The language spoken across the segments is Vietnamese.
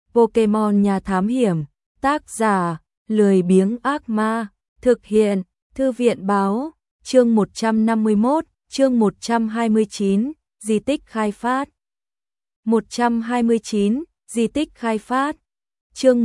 Pokemon nhà thám hiểm, tác giả, lười biếng ác ma, thực hiện, thư viện báo, chương 151, chương 129, di tích khai phát. 129, di tích khai phát. Chương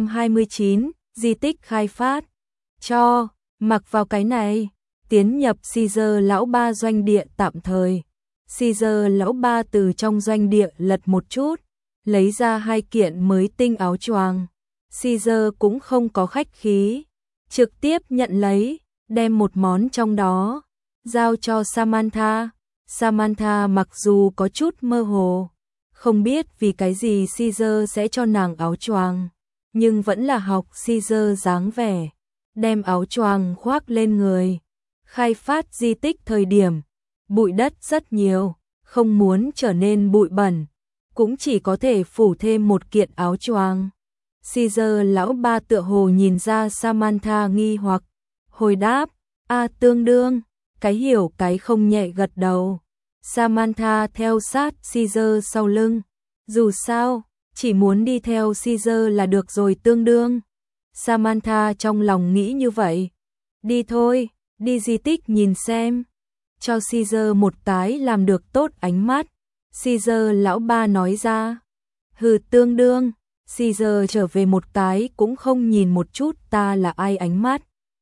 129, di tích khai phát. Cho, mặc vào cái này, tiến nhập Caesar lão ba doanh địa tạm thời. Caesar lão ba từ trong doanh địa lật một chút, lấy ra 2 kiện mới tinh áo choàng. Caesar cũng không có khách khí, trực tiếp nhận lấy, đem một món trong đó, giao cho Samantha. Samantha mặc dù có chút mơ hồ, không biết vì cái gì Caesar sẽ cho nàng áo choàng, nhưng vẫn là học Caesar dáng vẻ, đem áo choàng khoác lên người. Khai phát di tích thời điểm, bụi đất rất nhiều, không muốn trở nên bụi bẩn, cũng chỉ có thể phủ thêm một kiện áo choàng. Caesar lão ba tựa hồ nhìn ra Samantha nghi hoặc, hồi đáp, tương đương, cái hiểu cái không nhẹ gật đầu. Samantha theo sát Caesar sau lưng, dù sao, chỉ muốn đi theo Caesar là được rồi tương đương. Samantha trong lòng nghĩ như vậy. Đi thôi, đi di tích nhìn xem. Cho Caesar một cái làm được tốt ánh mắt. Caesar lão ba nói ra. Hừ tương đương. Caesar trở về một cái cũng không nhìn một chút ta là ai ánh mắt.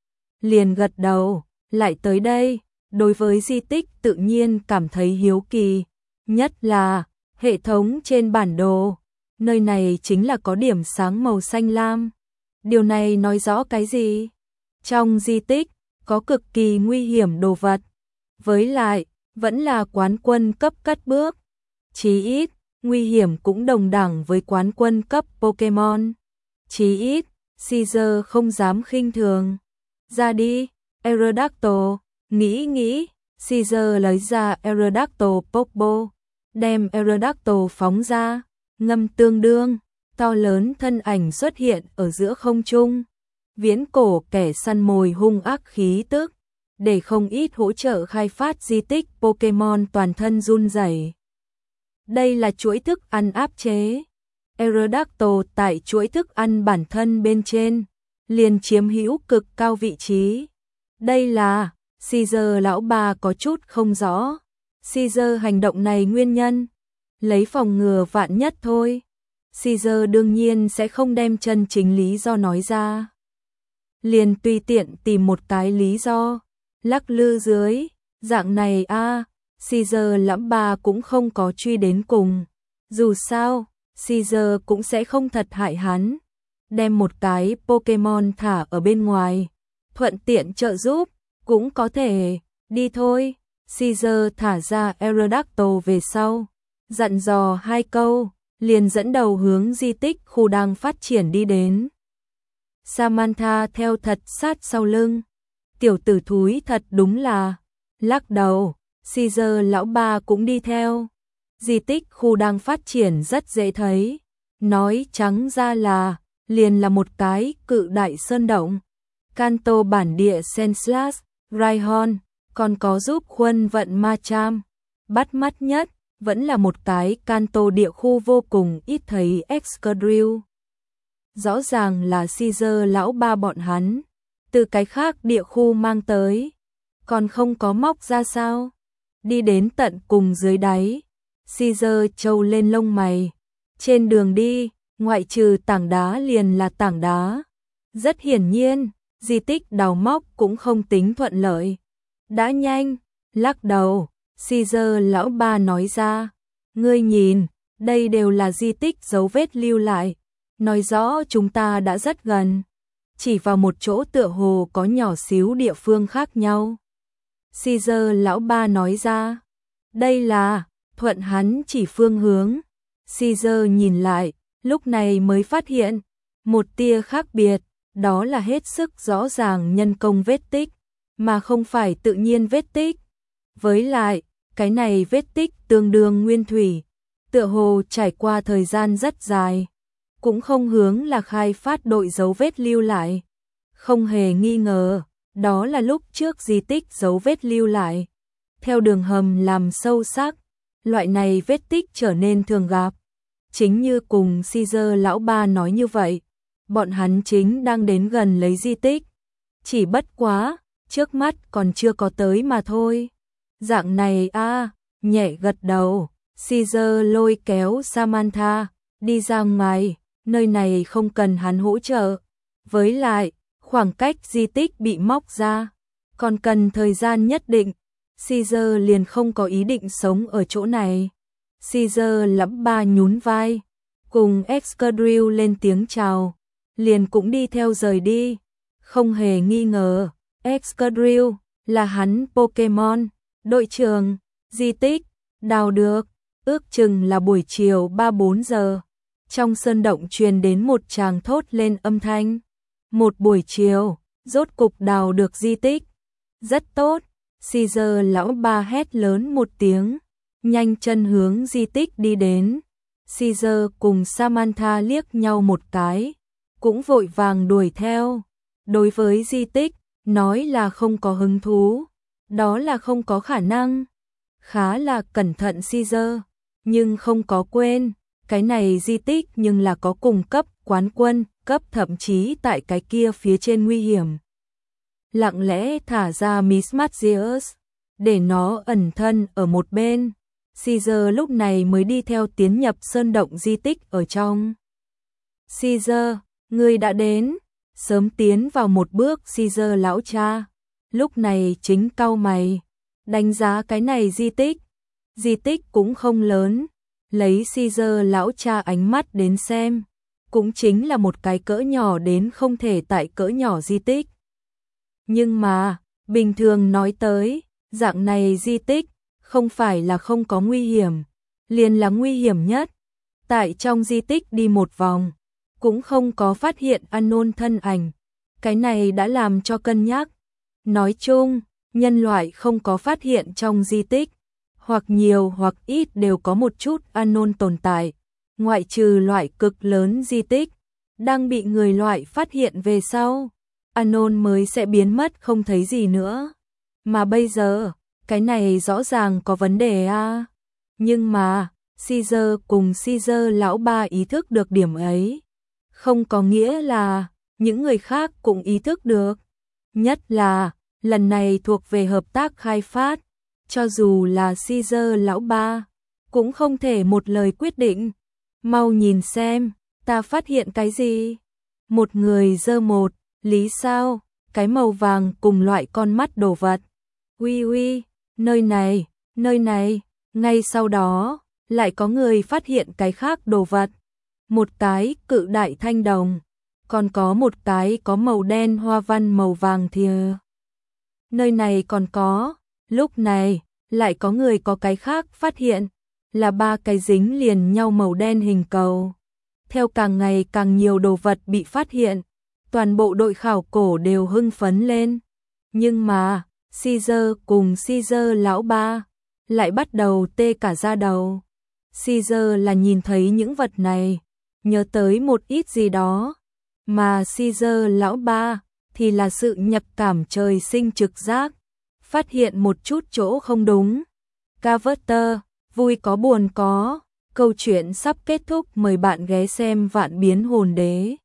Liền gật đầu, lại tới đây. Đối với di tích tự nhiên cảm thấy hiếu kỳ. Nhất là hệ thống trên bản đồ. Nơi này chính là có điểm sáng màu xanh lam. Điều này nói rõ cái gì? Trong di tích có cực kỳ nguy hiểm đồ vật. Với lại, vẫn là quán quân cấp cất bước. Chí ít, nguy hiểm cũng đồng đẳng với quán quân cấp Pokemon. Chí ít, Caesar không dám khinh thường. Ra đi, Aerodactyl, nghĩ, Caesar lấy ra Aerodactyl Pokeball, đem Aerodactyl phóng ra, ngâm tương đương, to lớn thân ảnh xuất hiện ở giữa không trung. Viễn cổ kẻ săn mồi hung ác khí tức, để không ít hỗ trợ khai phát di tích Pokemon toàn thân run rẩy. Đây là chuỗi thức ăn áp chế. Aerodactyl tại chuỗi thức ăn bản thân bên trên, liền chiếm hữu cực cao vị trí. Đây là, Caesar lão bà có chút không rõ. Caesar hành động này nguyên nhân, lấy phòng ngừa vạn nhất thôi. Caesar đương nhiên sẽ không đem chân chính lý do nói ra. Liền tùy tiện tìm một cái lý do, lắc lư dưới, dạng này Caesar lão bà cũng không có truy đến cùng. Dù sao, Caesar cũng sẽ không thật hại hắn. Đem một cái Pokemon thả ở bên ngoài, thuận tiện trợ giúp, cũng có thể, đi thôi. Caesar thả ra Aerodactyl về sau, dặn dò 2 câu, liền dẫn đầu hướng di tích khu đang phát triển đi đến. Samantha theo thật sát sau lưng. Tiểu tử thúi thật đúng là, lắc đầu, Caesar lão ba cũng đi theo. Di tích khu đang phát triển rất dễ thấy, nói trắng ra là, liền là một cái cự đại sơn động. Kanto bản địa Senslash, Rhyhorn, còn có giúp khuân vận Machamp. Bắt mắt nhất, vẫn là một cái Kanto địa khu vô cùng ít thấy Excadrill. Rõ ràng là Caesar lão ba bọn hắn, từ cái khác địa khu mang tới, còn không có móc ra sao. Đi đến tận cùng dưới đáy, Caesar trâu lên lông mày. Trên đường đi, ngoại trừ tảng đá liền là tảng đá. Rất hiển nhiên, di tích đào móc cũng không tính thuận lợi. Đã nhanh, lắc đầu, Caesar lão ba nói ra. Ngươi nhìn, đây đều là di tích dấu vết lưu lại. Nói rõ chúng ta đã rất gần. Chỉ vào một chỗ tựa hồ có nhỏ xíu địa phương khác nhau. Caesar lão ba nói ra. Đây là, thuận hắn chỉ phương hướng. Caesar nhìn lại, lúc này mới phát hiện một tia khác biệt, đó là hết sức rõ ràng nhân công vết tích, mà không phải tự nhiên vết tích. Với lại, cái này vết tích tương đương nguyên thủy, tựa hồ trải qua thời gian rất dài, cũng không hướng là khai phát đội dấu vết lưu lại. Không hề nghi ngờ, đó là lúc trước di tích dấu vết lưu lại. Theo đường hầm làm sâu sắc, loại này vết tích trở nên thường gặp. chính như cùng Caesar lão ba nói như vậy, bọn hắn chính đang đến gần lấy di tích. Chỉ bất quá, trước mắt còn chưa có tới mà thôi. Dạng này nhẹ gật đầu, Caesar lôi kéo Samantha, đi ra ngoài, nơi này không cần hắn hỗ trợ. Với lại, khoảng cách di tích bị móc ra, còn cần thời gian nhất định, Caesar liền không có ý định sống ở chỗ này. Caesar lẩm ba nhún vai, cùng Excadrill lên tiếng chào, liền cũng đi theo rời đi. Không hề nghi ngờ, Excadrill là hắn Pokemon, đội trưởng, di tích, đào được, ước chừng là buổi chiều 3-4 giờ. Trong sơn động truyền đến một tràng thốt lên âm thanh. Một buổi chiều, rốt cục đào được di tích. Rất tốt, Caesar lão ba hét lớn một tiếng, nhanh chân hướng di tích đi đến. Caesar cùng Samantha liếc nhau một cái, cũng vội vàng đuổi theo. Đối với di tích, nói là không có hứng thú, đó là không có khả năng. Khá là cẩn thận Caesar, nhưng không có quên, cái này di tích nhưng là có cùng cấp quán quân, cấp thậm chí tại cái kia phía trên nguy hiểm. Lặng lẽ thả ra Miss Magius, để nó ẩn thân ở một bên. Caesar lúc này mới đi theo tiến nhập sơn động di tích ở trong. Caesar, ngươi đã đến. Sớm tiến vào một bước Caesar lão cha, lúc này chính cau mày, đánh giá cái này di tích. Di tích cũng không lớn, lấy Caesar lão cha ánh mắt đến xem, cũng chính là một cái cỡ nhỏ đến không thể tại cỡ nhỏ di tích. Nhưng mà, bình thường nói tới, dạng này di tích, không phải là không có nguy hiểm, liền là nguy hiểm nhất. Tại trong di tích đi một vòng, cũng không có phát hiện Anon thân ảnh, cái này đã làm cho cân nhắc. Nói chung, nhân loại không có phát hiện trong di tích, hoặc nhiều hoặc ít đều có một chút Anon tồn tại, ngoại trừ loại cực lớn di tích, đang bị người loại phát hiện về sau, Anon mới sẽ biến mất không thấy gì nữa. Mà bây giờ, cái này rõ ràng có vấn đề a. Nhưng mà, Caesar cùng Caesar lão ba ý thức được điểm ấy, không có nghĩa là những người khác cũng ý thức được. Nhất là, lần này thuộc về hợp tác khai phát, cho dù là Caesar lão ba, cũng không thể một lời quyết định. Mau nhìn xem, ta phát hiện cái gì? Một người giơ một, lý sao, cái màu vàng cùng loại con mắt đồ vật. Uy, nơi này, ngay sau đó, lại có người phát hiện cái khác đồ vật. Một cái cự đại thanh đồng, còn có một cái có màu đen hoa văn màu vàng thìa. Nơi này còn có, lúc này, lại có người có cái khác phát hiện, là 3 cái dính liền nhau màu đen hình cầu. Theo càng ngày càng nhiều đồ vật bị phát hiện, toàn bộ đội khảo cổ đều hưng phấn lên. Nhưng mà, Caesar cùng Caesar lão ba, lại bắt đầu tê cả da đầu. Caesar là nhìn thấy những vật này, nhớ tới một ít gì đó, mà Caesar lão ba thì là sự nhập cảm trời sinh trực giác, phát hiện một chút chỗ không đúng. Carver, vui có buồn có, câu chuyện sắp kết thúc, mời bạn ghé xem Vạn Biến Hồn Đế.